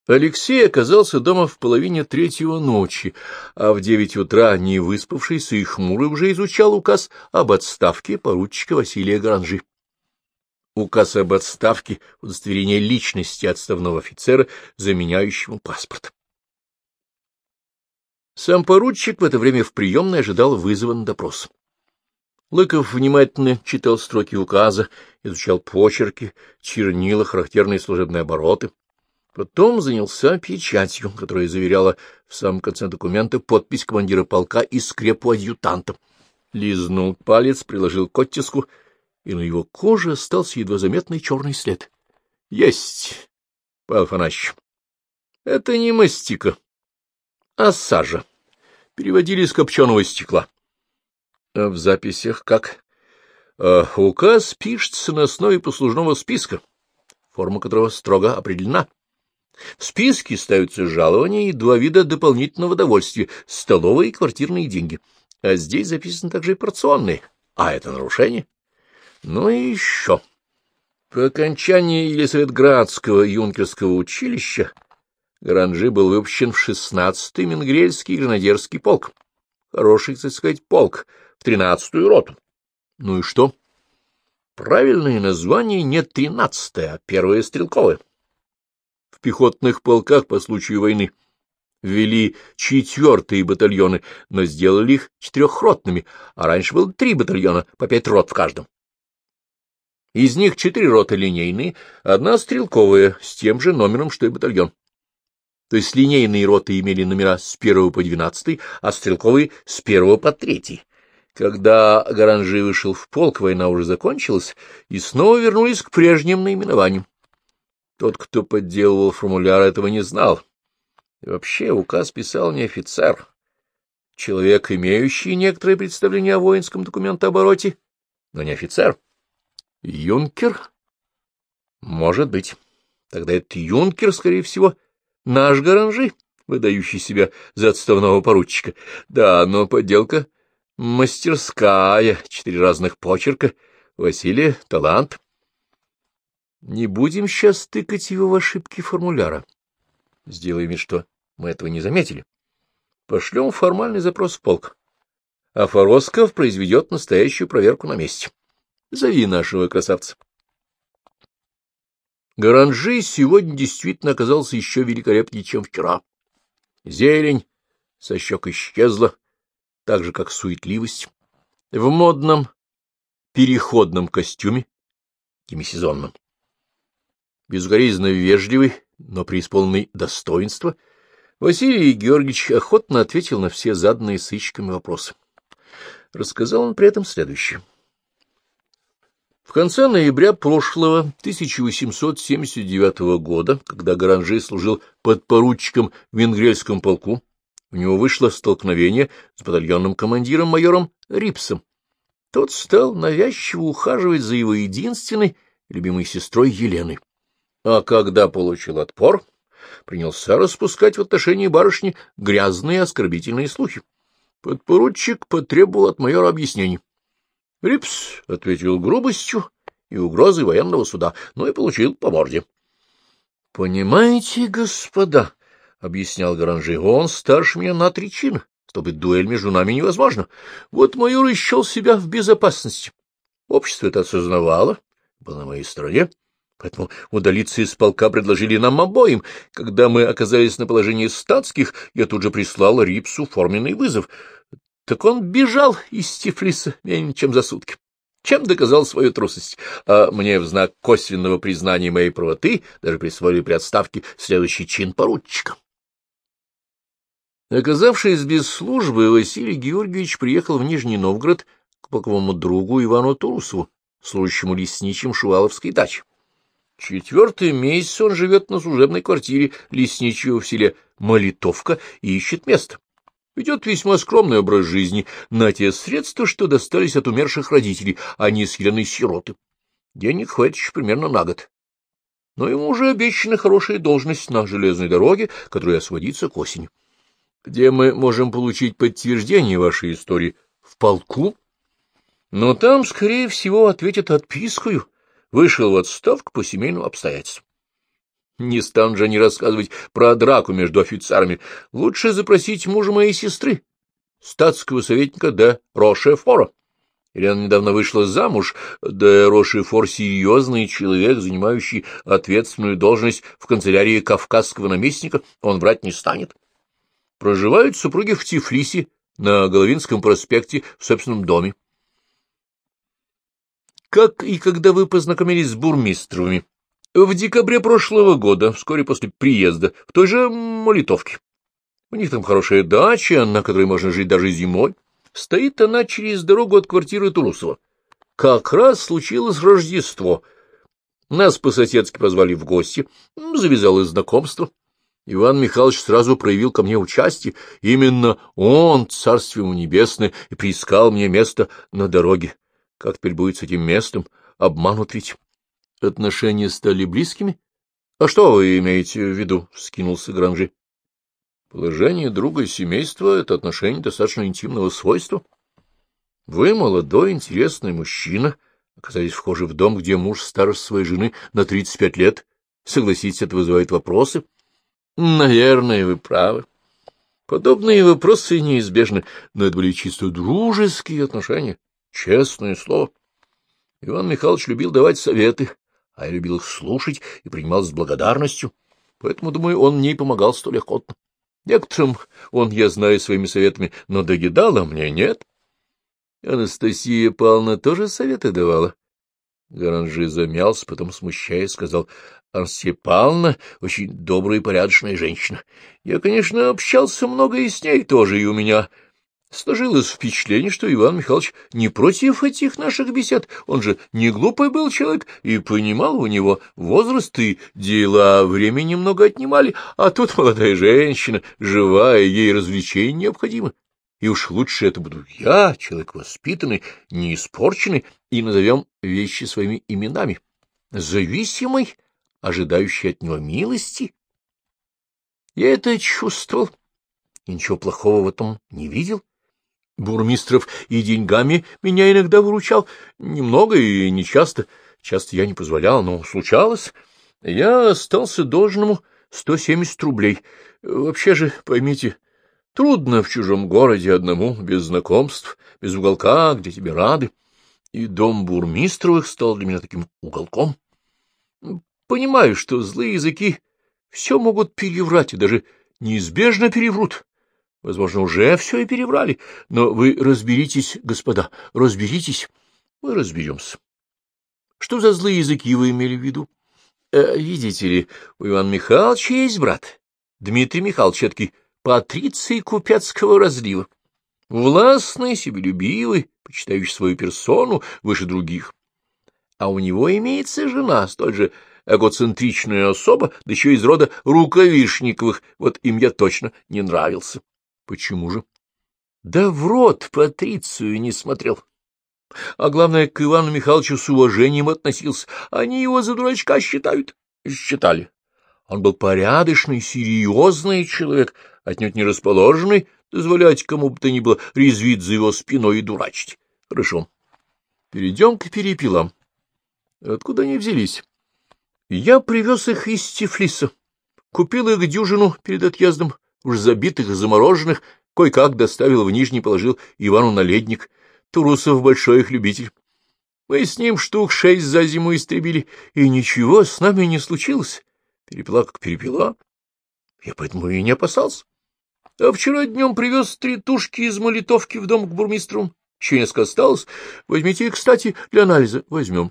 Алексей оказался дома в половине третьего ночи, а в 9 утра, не выспавшийся и хмурый, уже изучал указ об отставке поручика Василия Гаранжи. Указ об отставке — удостоверение личности отставного офицера, заменяющему паспорт. Сам поручик в это время в приемной ожидал вызова на допрос. Лыков внимательно читал строки указа, изучал почерки, чернила, характерные служебные обороты. Потом занялся печатью, которая заверяла в самом конце документа подпись командира полка и скрепу адъютанта. Лизнул палец, приложил к оттиску, и на его коже остался едва заметный черный след. — Есть, Павел Афанасьевич. Это не мастика, а сажа. Переводили из копченого стекла. А в записях как? Указ пишется на основе послужного списка, форма которого строго определена. В списке ставятся жалования и 2 вида дополнительного довольствия — столовые и квартирные деньги. А здесь записаны также и порционные. А это нарушение. Ну и еще. По окончании Елисаветградского юнкерского училища Гаранжи был выпущен в 16-й Менгрельский гренадерский полк. Хороший, так сказать, полк, в 13-ю роту. Ну и что? Правильное название не 13-е, а 1-е стрелковое. В пехотных полках по случаю войны ввели 4-е батальоны, но сделали их 4-ротными, а раньше было 3 батальона, по 5 рот в каждом. Из них 4 роты линейные, 1 стрелковая, с тем же номером, что и батальон. То есть линейные роты имели номера с 1 по 12, а стрелковые — с 1 по 3. Когда Гаранжи вышел в полк, война уже закончилась, и снова вернулись к прежним наименованиям. Тот, кто подделывал формуляр, этого не знал. И вообще указ писал не офицер, человек, имеющий некоторое представление о воинском документообороте, но не офицер. Юнкер? Может быть. Тогда этот юнкер, скорее всего, наш Гаранжи, выдающий себя за отставного поручика. Да, но подделка мастерская, 4 разных почерка. Василий — талант. Не будем сейчас тыкать его в ошибки формуляра. Сделаем вид, что мы этого не заметили. Пошлем формальный запрос в полк. А Форосков произведет настоящую проверку на месте. Зови нашего красавца. Гаранжи сегодня действительно оказался еще великолепнее, чем вчера. Зелень со щек исчезла, так же, как суетливость. В модном переходном костюме, демисезонном. Безукоризненно вежливый, но преисполненный достоинства, Василий Георгиевич охотно ответил на все заданные сыщиками вопросы. Рассказал он при этом следующее. В конце ноября прошлого 1879 года, когда Гаранжи служил подпоручиком в Венгрельском полку, у него вышло столкновение с батальонным командиром майором Рипсом. Тот стал навязчиво ухаживать за его единственной любимой сестрой Еленой. А когда получил отпор, принялся распускать в отношении барышни грязные оскорбительные слухи. Подпоручик потребовал от майора объяснений. Рипс ответил грубостью и угрозой военного суда, но и получил по морде. — Понимаете, господа, — объяснял Гаранжи, — он старше меня на 3 чина, чтобы дуэль между нами невозможна. Вот майор счел себя в безопасности. Общество это осознавало, было на моей стороне, поэтому удалиться из полка предложили нам обоим. Когда мы оказались на положении статских, я тут же прислал Рипсу форменный вызов. Так он бежал из Тифлиса менее чем за сутки, чем доказал свою трусость, а мне в знак косвенного признания моей правоты даже присвоили при отставке следующий чин поручика. Оказавшись без службы, Василий Георгиевич приехал в Нижний Новгород к полковому другу Ивану Турусову, служащему лесничим Шуваловской дачи. 4-й месяц он живет на служебной квартире лесничего в селе Молитовка и ищет место. Ведет весьма скромный образ жизни на те средства, что достались от умерших родителей, а не с Еленой сироты. Денег хватит еще примерно на год. Но ему уже обещана хорошая должность на железной дороге, которая освободится к осени. Где мы можем получить подтверждение вашей истории? В полку? Но там, скорее всего, ответят отпискою. Вышел в отставку по семейным обстоятельствам. Не станут же они рассказывать про драку между офицерами. Лучше запросить мужа моей сестры, статского советника де Рошефора. Елена недавно вышла замуж, де Рошефор — серьезный человек, занимающий ответственную должность в канцелярии кавказского наместника, он врать не станет. Проживают супруги в Тифлисе, на Головинском проспекте, в собственном доме. Как и когда вы познакомились с Бурмистровыми? В декабре прошлого года, вскоре после приезда, в той же Молитовке. У них там хорошая дача, на которой можно жить даже зимой. Стоит она через дорогу от квартиры Турусова. Как раз случилось Рождество. Нас по-соседски позвали в гости, завязалось знакомство. Иван Михайлович сразу проявил ко мне участие. Именно он, царствие ему небесное, и приискал мне место на дороге. Как теперь будет с этим местом? Обманут ведь. Отношения стали близкими? — А что вы имеете в виду? — вскинулся Гранжи. — Положение друга семейства — это отношение достаточно интимного свойства. Вы, молодой, интересный мужчина, оказались вхожи в дом, где муж старше своей жены на 35 лет. Согласитесь, это вызывает вопросы. — Наверное, вы правы. Подобные вопросы неизбежны, но это были чисто дружеские отношения, честное слово. Иван Михайлович любил давать советы, а я любил их слушать и принимал с благодарностью, поэтому, думаю, он мне и помогал столь охотно. Некоторым он, я знаю, своими советами, но доедал, а мне нет. Анастасия Павловна тоже советы давала. Гаранжи замялся, потом, смущаясь, сказал: — Анастасия Павловна очень добрая и порядочная женщина. Я, конечно, общался много и с ней тоже, и у меня сложилось впечатление, что Иван Михайлович не против этих наших бесед. Он же не глупый был человек, и понимал, у него возраст и дела времени немного отнимали, а тут молодая женщина, живая, ей развлечение необходимо. И уж лучше это буду я, человек воспитанный, не испорченный, и назовем вещи своими именами. Зависимый, ожидающий от него милости. Я это чувствовал, и ничего плохого в этом не видел. Бурмистров и деньгами меня иногда выручал, немного и нечасто. Часто я не позволял, но случалось. Я остался должному 170 рублей. Вообще же, поймите, трудно в чужом городе одному, без знакомств, без уголка, где тебе рады. И дом Бурмистровых стал для меня таким уголком. Понимаю, что злые языки все могут переврать и даже неизбежно переврут. Возможно, уже все и переврали, но вы разберитесь, господа, разберитесь. Мы разберемся. Что за злые языки вы имели в виду? Видите ли, у Ивана Михайловича есть брат, Дмитрий Михайлович, эдакий патриций купецкого разлива, властный, себелюбивый, почитающий свою персону выше других. А у него имеется жена, столь же эгоцентричная особа, да еще из рода Рукавишниковых, вот им я точно не нравился. Почему же? Да в рот Патрицию не смотрел. А главное, к Ивану Михайловичу с уважением относился. Они его за дурачка считали. Он был порядочный, серьезный человек, отнюдь не расположенный дозволять кому бы то ни было резвить за его спиной и дурачить. Хорошо. Перейдем к перепелам. Откуда они взялись? Я привез их из Тифлиса. Купил их дюжину перед отъездом, уж забитых и замороженных, кое-как доставил в Нижний, положил Ивану на ледник. Турусов большой их любитель. Мы с ним штук 6 за зиму истребили, и ничего с нами не случилось. Перепела как перепела. Я поэтому и не опасался. А вчера днем привез 3 тушки из Молитовки в дом к бурмистру. Еще несколько осталось. Возьмите их, кстати, для анализа. Возьмем.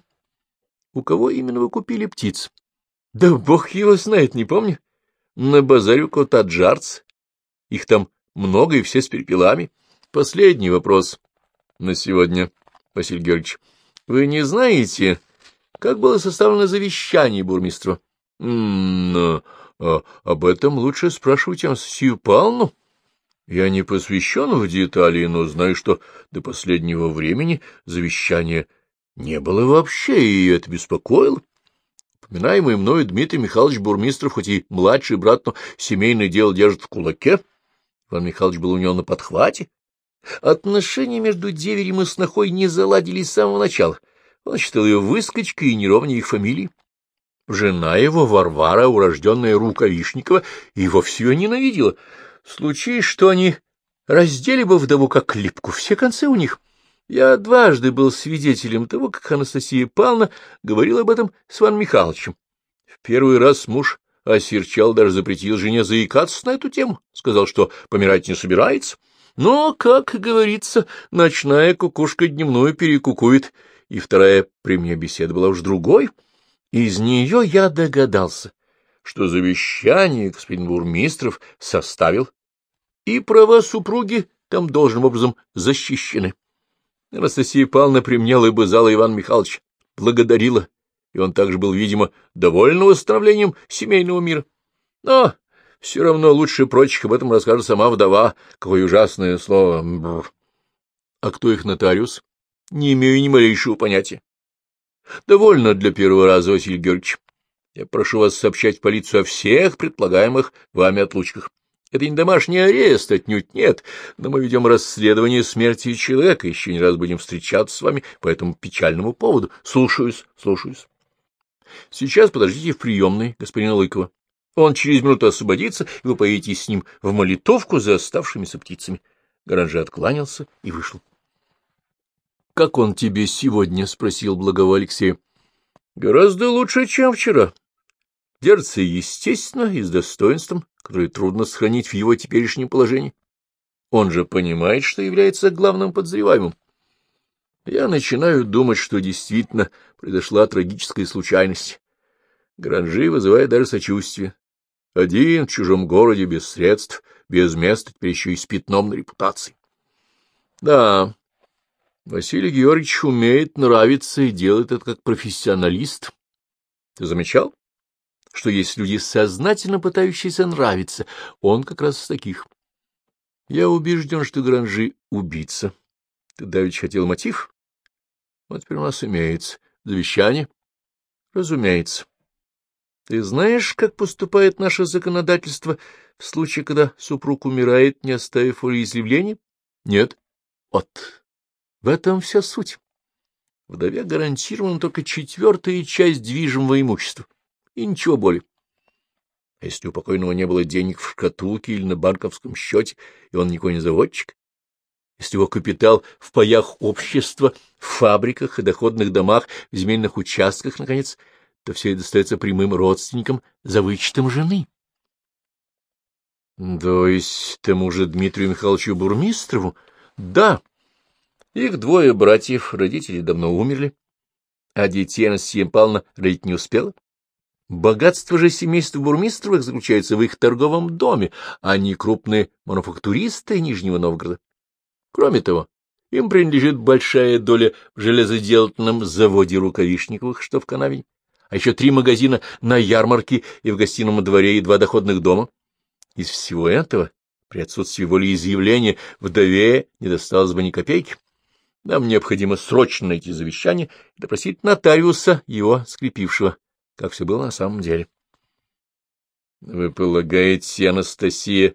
У кого именно вы купили птиц? Да бог его знает, не помню. На базаре у Котаджарц. Их там много, и все с перепелами. Последний вопрос на сегодня, Василий Георгиевич. Вы не знаете, как было составлено завещание бурмистра? Об этом лучше спрашивать Анастасию Павловну. Я не посвящен в детали, но знаю, что до последнего времени завещания не было вообще, и это беспокоило. Упоминаемый мною Дмитрий Михайлович Бурмистров, хоть и младший брат, но семейное дело держит в кулаке. Иван Михайлович был у него на подхвате. Отношения между деверем и снохой не заладились с самого начала. Он считал ее выскочкой и неровней их фамилии. Жена его, Варвара, урожденная Рукавишникова, и вовсе ее ненавидела. Случись, что они раздели бы вдову как липку, все концы у них. Я дважды был свидетелем того, как Анастасия Павловна говорила об этом с Иваном Михайловичем. В первый раз муж осерчал, даже запретил жене заикаться на эту тему, сказал, что помирать не собирается. Но, как говорится, ночная кукушка дневную перекукует, и вторая при мне беседа была уж другой. Из нее я догадался, что завещание господин Бурмистров составил, и права супруги там должным образом защищены. Анастасия Павловна при мне лыбызала Ивана Михайловича, благодарила, и он также был, видимо, доволен восстановлением семейного мира. Но все равно лучше прочих об этом расскажет сама вдова. Какое ужасное слово. Бррр. А кто их нотариус? Не имею ни малейшего понятия. Довольно для первого раза, Василий Георгиевич. Я прошу вас сообщать в полицию о всех предполагаемых вами отлучках. Это не домашний арест, отнюдь нет, но мы ведем расследование смерти человека, еще не раз будем встречаться с вами по этому печальному поводу. Слушаюсь, слушаюсь. Сейчас подождите в приемной господина Лыкова. Он через минуту освободится, и вы поедете с ним в молитовку за оставшимися птицами. Гаранжи откланялся и вышел. — Как он тебе сегодня? — спросил Благова Алексея. — Гораздо лучше, чем вчера. Держится естественно и с достоинством, которое трудно сохранить в его теперешнем положении. Он же понимает, что является главным подозреваемым. Я начинаю думать, что действительно произошла трагическая случайность. Гранжи вызывает даже сочувствие. Один в чужом городе, без средств, без места, теперь еще и с пятном на репутации. Да, Василий Георгиевич умеет нравиться и делает это как профессионалист. Ты замечал, что есть люди, сознательно пытающиеся нравиться? Он как раз из таких. Я убежден, что Гранжи — убийца. Ты давеча хотел мотив? Вот теперь у нас имеется. Завещание? Разумеется. Ты знаешь, как поступает наше законодательство в случае, когда супруг умирает, не оставив волеизъявления? Нет. Вот. В этом вся суть. Вдове гарантирована только 1/4 часть движимого имущества. И ничего более. А если у покойного не было денег в шкатулке или на банковском счете, и он никакой не заводчик? Если его капитал в паях общества, в фабриках и доходных домах, в земельных участках, наконец, то все это достается прямым родственникам за вычетом жены. То есть тому же Дмитрию Михайловичу Бурмистрову? Да. Их 2 братьев, родители давно умерли, а детей Анастасия Павловна родить не успела. Богатство же семейства Бурмистровых заключается в их торговом доме, а не крупные мануфактуристы Нижнего Новгорода. Кроме того, им принадлежит большая доля в железоделательном заводе Рукавишниковых, что в Канавине, а еще 3 магазина на ярмарке и в гостином дворе и 2 доходных дома. Из всего этого, при отсутствии волеизъявления, вдове не досталось бы ни копейки. Нам необходимо срочно найти завещание и допросить нотариуса, его скрепившего, как все было на самом деле. — Вы полагаете, Анастасия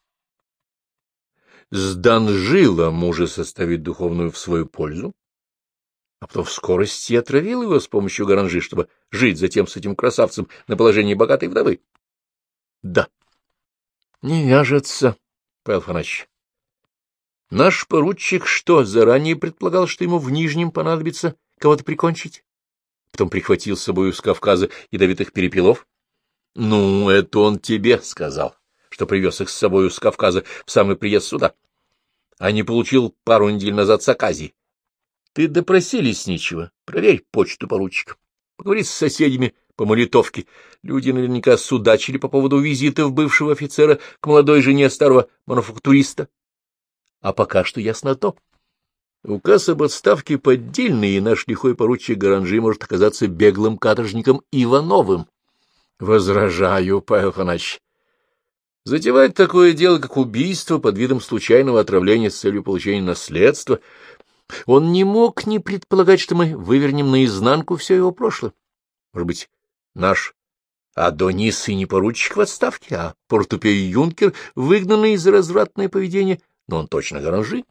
сданжила мужа составить духовную в свою пользу, а потом в скорости отравил его с помощью Гаранжи, чтобы жить затем с этим красавцем на положении богатой вдовы? — Да. — Не вяжется, Павел Афанасьевич. Наш поручик что, заранее предполагал, что ему в Нижнем понадобится кого-то прикончить? Потом прихватил с собой с Кавказа ядовитых перепелов? Ну, это он тебе сказал, что привез их с собой с Кавказа в самый приезд сюда, а не получил пару недель назад с Аказии. Ты допроси лесничего, проверь почту поручика, поговори с соседями по молитовке. Люди наверняка судачили по поводу визитов бывшего офицера к молодой жене старого мануфактуриста. А пока что ясно одно. Указ об отставке поддельный, и наш лихой поручик Гаранжи может оказаться беглым каторжником Ивановым. Возражаю, Павел Афанасьевич. Затевать такое дело, как убийство под видом случайного отравления с целью получения наследства, он не мог не предполагать, что мы вывернем наизнанку все его прошлое. Может быть, наш Адонис и не поручик в отставке, а портупей-юнкер, выгнанный за развратное поведение, но он точно Гаранжи.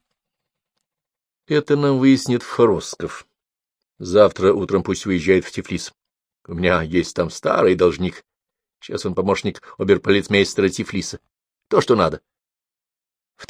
Это нам выяснит Форосков. Завтра утром пусть выезжает в Тифлис. У меня есть там старый должник. Сейчас он помощник оберполицмейстера Тифлиса. То, что надо. В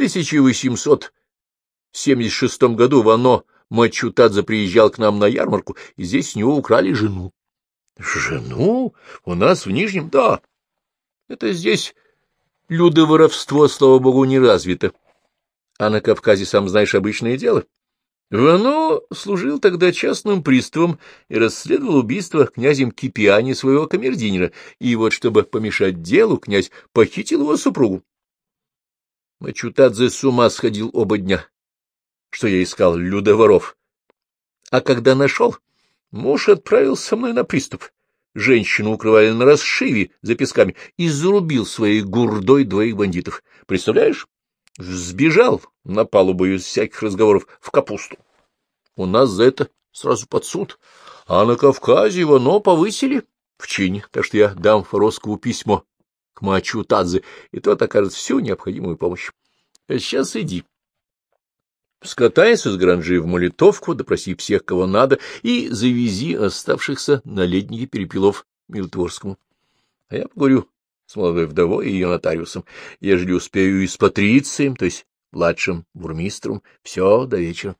1876 году Вано Мачутадзе приезжал к нам на ярмарку, и здесь у него украли жену. — Жену? У нас в Нижнем? Да. Это здесь людоворовство, слава богу, не развито. А на Кавказе, сам знаешь, обычное дело. Вано служил тогда частным приставом и расследовал убийство князем Кипиани своего камердинера, и вот, чтобы помешать делу, князь похитил его супругу. Мачутадзе с ума сходил оба дня, что я искал людоворов. А когда нашел, муж отправился со мной на приступ. Женщину укрывали на расшиве за песками и зарубил своей гурдой двоих бандитов. Представляешь? Сбежал на палубу из всяких разговоров в капусту. У нас за это сразу под суд, а на Кавказе его, но повысили в чине, так что я дам Фороскову письмо к Мачутадзе, и тот окажет всю необходимую помощь. А сейчас иди. Скатайся с Гранжи в Молитовку, допроси всех, кого надо, и завези оставшихся на леднике перепелов Милотворскому. А я поговорю с молодой вдовой и ее нотариусом, ежели успею и с патрицием, то есть младшим бурмистром, все до вечера.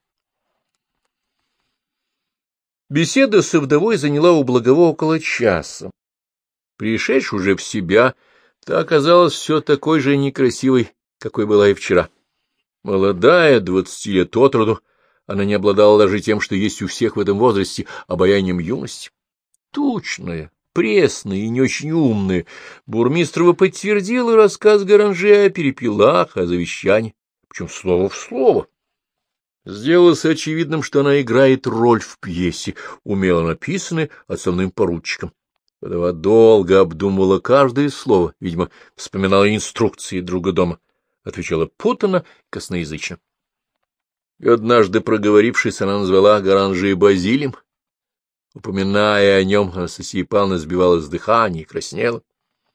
Беседа со вдовой заняла у Благово около часа. Пришедший уже в себя, та оказалась все такой же некрасивой, какой была и вчера. Молодая, 20 лет от роду, она не обладала даже тем, что есть у всех в этом возрасте, обаянием юности. Тучная, пресная и не очень умная, Бурмистрова подтвердила рассказ Гаранже о перепелах, о завещании, причем слово в слово. Сделалось очевидным, что она играет роль в пьесе, умело написанной отставным поручиком. Вдова долго обдумывала каждое слово, видимо, вспоминала инструкции друга дома, отвечала путанно, косноязычно. И однажды, проговорившись, она назвала Гаранжи Базилем. Упоминая о нем, Анастасия Павловна сбивалась с дыхания и краснела.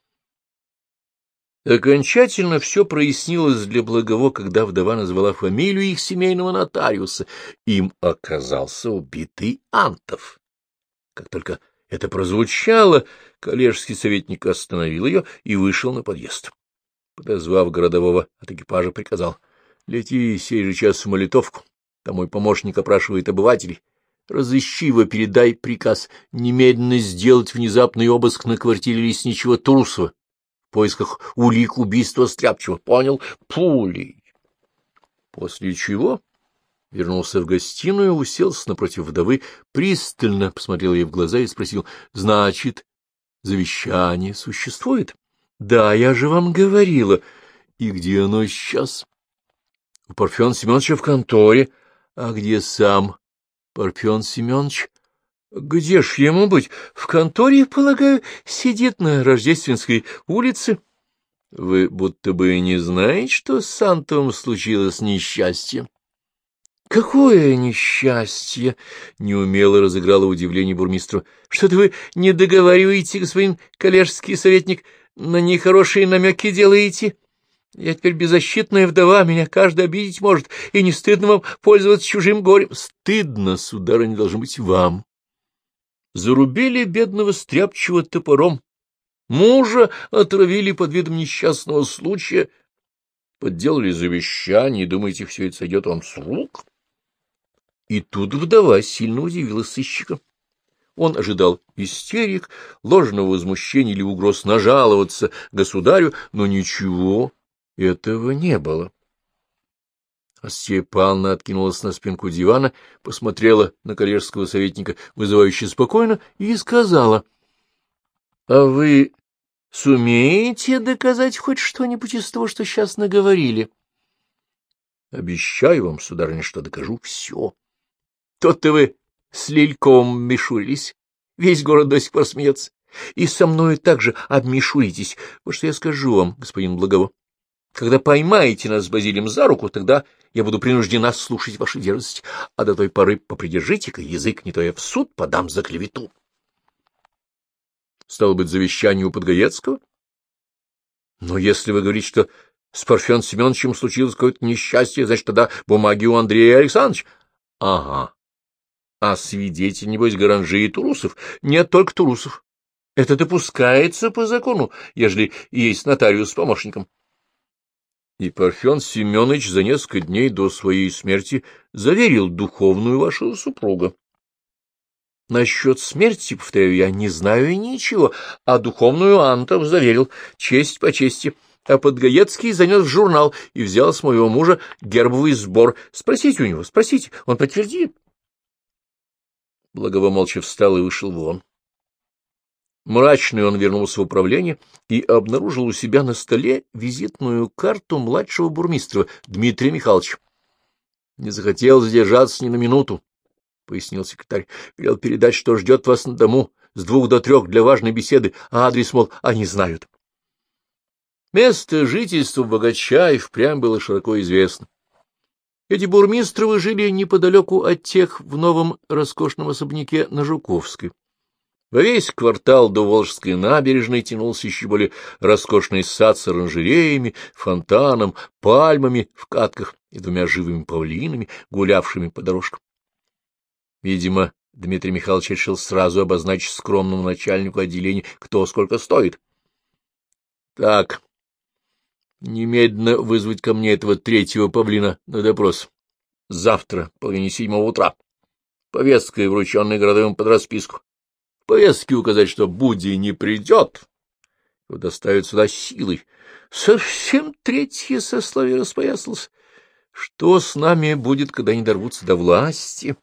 Окончательно все прояснилось для Благово, когда вдова назвала фамилию их семейного нотариуса. Им оказался убитый Антов. Как только это прозвучало, коллежский советник остановил ее и вышел на подъезд. Подозвав городового от экипажа, приказал: — Лети сей же час в Молитовку, там мой помощник опрашивает обывателей. Разыщи его, передай приказ немедленно сделать внезапный обыск на квартире лесничего Трусова в поисках улик убийства Стряпчего. Понял? Пулей. После чего вернулся в гостиную, уселся напротив вдовы, пристально посмотрел ей в глаза и спросил: — Значит, завещание существует? — Да, я же вам говорила. — И где оно сейчас? — У Парфена Семеновича в конторе. — А где сам Парфен Семенович? — Где ж ему быть? В конторе, полагаю, сидит на Рождественской улице. — Вы будто бы не знаете, что с Антовым случилось несчастье? — Какое несчастье? — неумело разыграло удивление бурмистру. — Что-то вы не договариваете, господин коллежский советник, на нехорошие намеки делаете. Я теперь беззащитная вдова, меня каждый обидеть может, и не стыдно вам пользоваться чужим горем. Стыдно, сударыня, должно быть вам. Зарубили бедного Стряпчего топором, мужа отравили под видом несчастного случая, подделали завещание, и думаете, все это сойдет вам с рук? И тут вдова сильно удивилась сыщика. Он ожидал истерик, ложного возмущения или угроз нажаловаться государю, но ничего этого не было. Астия Павловна откинулась на спинку дивана, посмотрела на коллежского советника вызывающе спокойно и сказала: — А вы сумеете доказать хоть что-нибудь из того, что сейчас наговорили? — Обещаю вам, сударыня, что докажу все. Тот-то вы с Лильковым мишурились, весь город до сих пор смеется, и со мною также обмишуритесь. Вот что я скажу вам, господин Благово. Когда поймаете нас с Базилием за руку, тогда я буду принуждена слушать вашу дерзость, а до той поры попридержите-ка язык, не то я в суд подам за клевету. Стало быть, завещание у Подгаецкого? Но если вы говорите, что с Парфеном Семеновичем случилось какое-то несчастье, значит, тогда бумаги у Андрея Александровича. Ага. А свидетель, небось, Гаранжи и Турусов? Нет, только Турусов. Это допускается по закону, ежели есть нотариус с помощником. И Парфен Семенович за несколько дней до своей смерти заверил духовную вашего супруга. Насчет смерти, повторяю, я не знаю ничего, а духовную Антов заверил, честь по чести. А Подгаецкий занес в журнал и взял с моего мужа гербовый сбор. Спросите у него, спросите, он подтвердит. Благово молча встал и вышел вон. Мрачный он вернулся в управление и обнаружил у себя на столе визитную карту младшего бурмистра Дмитрия Михайловича. — Не захотел задержаться ни на минуту, — пояснил секретарь. — Велел передать, что ждет вас на дому с 2 до 3 для важной беседы, а адрес, мол, они знают. Место жительства богача и впрямь было широко известно. Эти бурмистровы жили неподалеку от тех в новом роскошном особняке на Жуковской. Во весь квартал до Волжской набережной тянулся еще более роскошный сад с оранжереями, фонтаном, пальмами в катках и 2 живыми павлинами, гулявшими по дорожкам. Видимо, Дмитрий Михайлович решил сразу обозначить скромному начальнику отделения, кто сколько стоит. — Так, немедленно вызвать ко мне этого 3-го павлина на допрос. Завтра, в половине 7 утра. Повесткой, врученной городовым под расписку. Повестке указать, что Будди не придет, его доставят сюда силой. Совсем 3-е сословие распоясалось. Что с нами будет, когда они дорвутся до власти?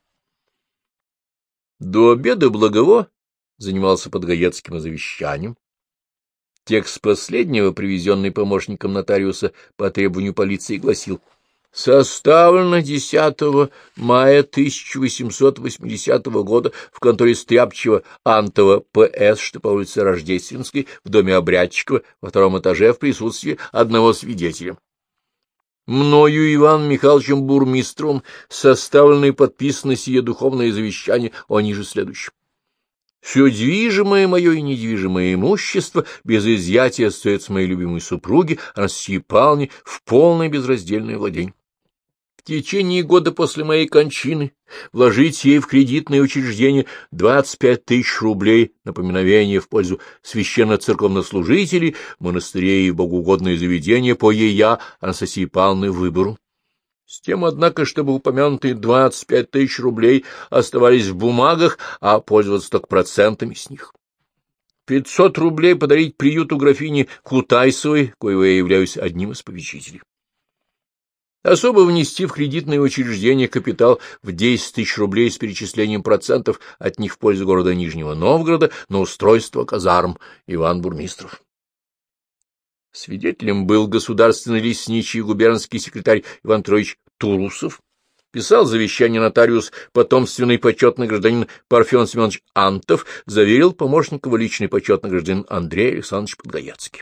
До обеда Благово занимался Подгаецким завещанием. Текст последнего, привезенный помощником нотариуса по требованию полиции, гласил: составлено 10 мая 1880 года в конторе Стряпчего Антова П.С., что по улице Рождественской, в доме Обрядчикова, во 2-м этаже, в присутствии одного свидетеля. Мною Иваном Михайловичем бурмистровым составлено и подписано сие духовное завещание о ниже следующем. Все движимое мое и недвижимое имущество без изъятия остается моей любимой супруге Анастасии Павловне в полное безраздельное владение. В течение года после моей кончины вложить ей в кредитное учреждение 25 000 рублей на поминовение в пользу священно-церковнослужителей, монастырей и богоугодные заведения по ея Анастасии Павловны выбору. С тем, однако, чтобы упомянутые 25 000 рублей оставались в бумагах, а пользоваться только процентами с них. 500 рублей подарить приюту графини Кутайсовой, коего я являюсь одним из попечителей. Особо внести в кредитное учреждение капитал в 10 000 рублей с перечислением процентов от них в пользу города Нижнего Новгорода на устройство казарм. Иван Бурмистров. Свидетелем был государственный лесничий и губернский секретарь Иван Петрович Турусов. Писал завещание нотариус, потомственный почетный гражданин Парфен Семенович Антов, заверил помощник его личный почетный гражданин Андрей Александрович Подгаецкий.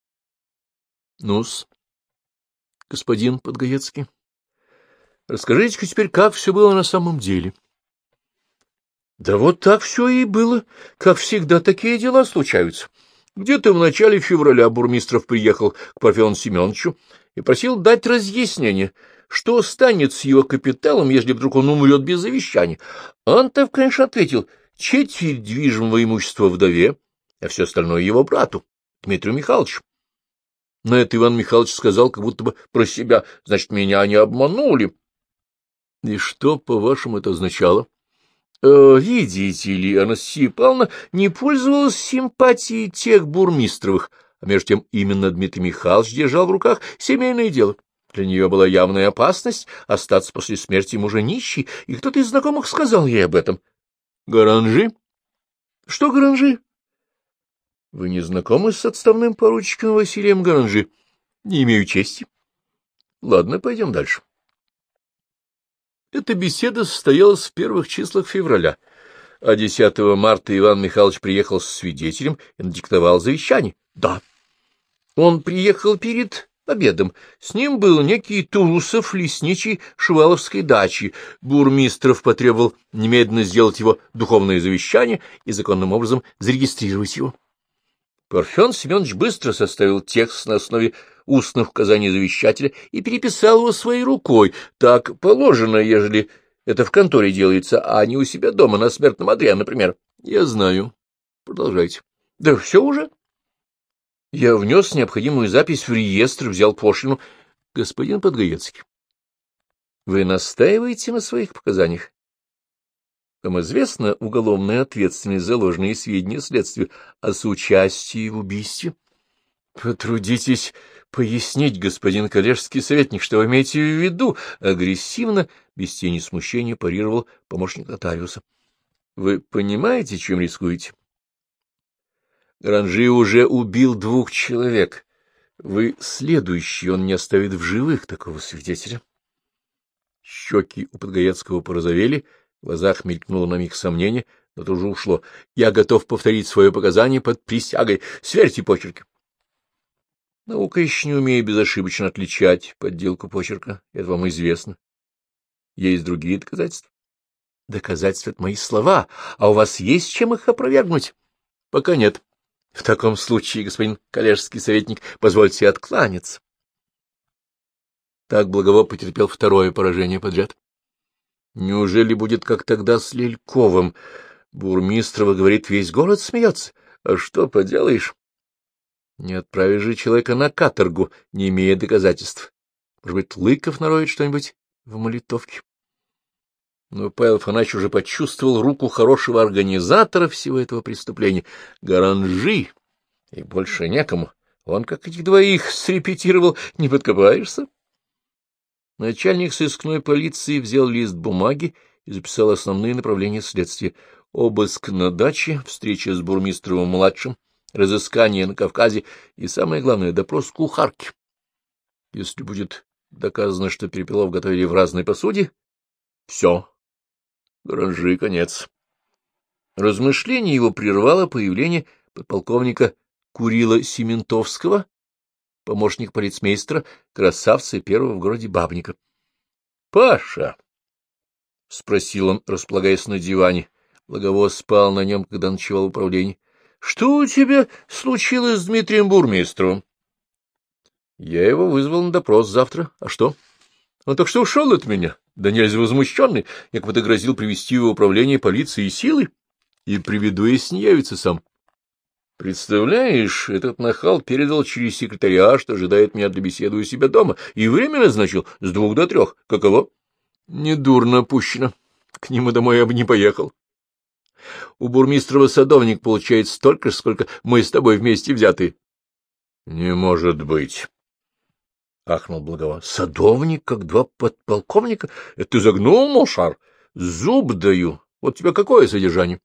Ну-с, господин Подгаецкий, расскажите-ка теперь, как все было на самом деле. Да вот так все и было. Как всегда, такие дела случаются. Где-то в начале февраля Бурмистров приехал к Парфену Семеновичу и просил дать разъяснение, что станет с его капиталом, если вдруг он умрет без завещания. Антов, конечно, ответил: четверть движимого имущества вдове, а все остальное его брату, Дмитрию Михайловичу. На это Иван Михайлович сказал, как будто бы про себя: значит, меня не обманули. И что, по-вашему, это означало? Видите ли, Анастасия Павловна не пользовалась симпатией тех Бурмистровых, а между тем именно Дмитрий Михайлович держал в руках семейное дело. Для нее была явная опасность остаться после смерти мужа нищей, и кто-то из знакомых сказал ей об этом. — Гаранжи? — Что Гаранжи? — Вы не знакомы с отставным поручиком Василием Гаранжи? — Не имею чести. — Ладно, пойдем дальше. Эта беседа состоялась в первых числах февраля, а 10 марта Иван Михайлович приехал с свидетелем и надиктовал завещание. Да, он приехал перед обедом. С ним был некий Турусов, лесничий Шуваловской дачи. Бурмистров потребовал немедленно сделать его духовное завещание и законным образом зарегистрировать его. Парфен Семенович быстро составил текст на основе устных указаний завещателя и переписал его своей рукой. Так положено, ежели Это в конторе делается, а не у себя дома на смертном одре, например. — Я знаю. Продолжайте. — Да все уже. Я внес необходимую запись в реестр, взял пошлину. — Господин Подгаецкий, вы настаиваете на своих показаниях? Вам известна уголовная ответственность за ложные сведения следствию о соучастии в убийстве? Потрудитесь пояснить, господин коллежский советник, что вы имеете в виду, агрессивно, без тени смущения парировал помощник нотариуса. Вы понимаете, чем рискуете? Гранжи уже убил 2 человек. Вы следующий, он не оставит в живых такого свидетеля. Щеки у Подгаецкого порозовели, в глазах мелькнуло на миг сомнение, но тут же ушло. Я готов повторить свое показание под присягой. Сверьте почерки. Наука еще не умеет безошибочно отличать подделку почерка, это вам известно. Есть другие доказательства? Доказательства — это мои слова, а у вас есть чем их опровергнуть? Пока нет. В таком случае, господин коллежский советник, позвольте откланяться. Так Благово потерпел 2-е поражение подряд. Неужели будет как тогда с Лельковым? Бурмистрова, говорит, весь город смеется. А что поделаешь? Не отправишь же человека на каторгу, не имея доказательств. Может быть, Лыков нароет что-нибудь в молитовке? Но Павел Афанасьевич уже почувствовал руку хорошего организатора всего этого преступления. Гаранжи, и больше некому. Он, как этих 2 срепетировал, не подкопаешься. Начальник сыскной полиции взял лист бумаги и записал основные направления следствия. Обыск на даче, встреча с Бурмистровым-младшим, разыскание на Кавказе и, самое главное, допрос кухарки. Если будет доказано, что Перепелов готовили в разной посуде, все. Гранжи конец. Размышление его прервало появление подполковника Курила Сементовского, помощник полицмейстера, красавца и первого в городе бабника. — Паша! — спросил он, располагаясь на диване. Благово спал на нем, когда ночевал в управлении. — Что у тебя случилось с Дмитрием Бурмистровым? — Я его вызвал на допрос завтра. А что? Он только что ушел от меня. Да нельзя возмущенный, якобы грозил привести его в управление полиции силой. И приведу, если не явится сам. Представляешь, этот нахал передал через секретаря, что ожидает меня для беседы у себя дома, и время назначил с 2 до 3. Каково? Недурно пущено. К нему домой я бы не поехал. У Бурмистрова садовник получает столько же, сколько мы с тобой вместе взятые. — Не может быть! — ахнул Благово. — Садовник, как 2 подполковника? Это ты загнул, Молшар? Зуб даю. Вот тебе какое содержание?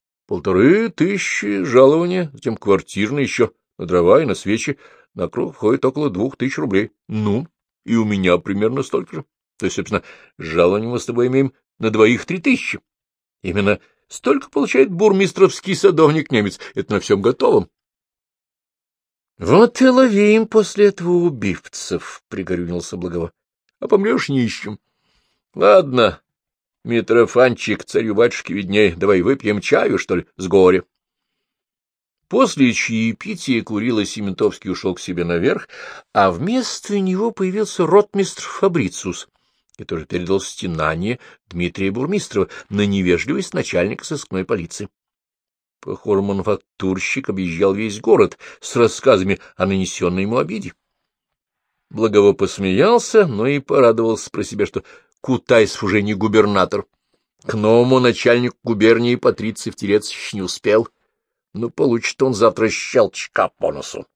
1500 жалования, затем квартирный еще на дрова и на свечи. На круг входит около 2000 рублей. Ну, и у меня примерно столько же. То есть, собственно, жалование мы с тобой имеем на 2 3000. Именно столько получает бурмистровский садовник-немец. Это на всем готовом. — Вот и ловим после этого убивцев, — пригорюнился Благово. — А помрешь нищим. — Ладно, Митрофанчик, царю-батюшке видней, давай выпьем чаю, что ли, с горя. После чаепития Курила Сементовский ушел к себе наверх, а вместо него появился ротмистр Фабрициус, который передал стенание Дмитрия Бурмистрова на невежливость начальника сыскной полиции. Похоже, мануфактурщик объезжал весь город с рассказами о нанесенной ему обиде. Благово посмеялся, но и порадовался про себя, что Кутайсов уже не губернатор. К новому начальнику губернии Патриций втереться еще не успел. Но получит он завтра щелчка по носу.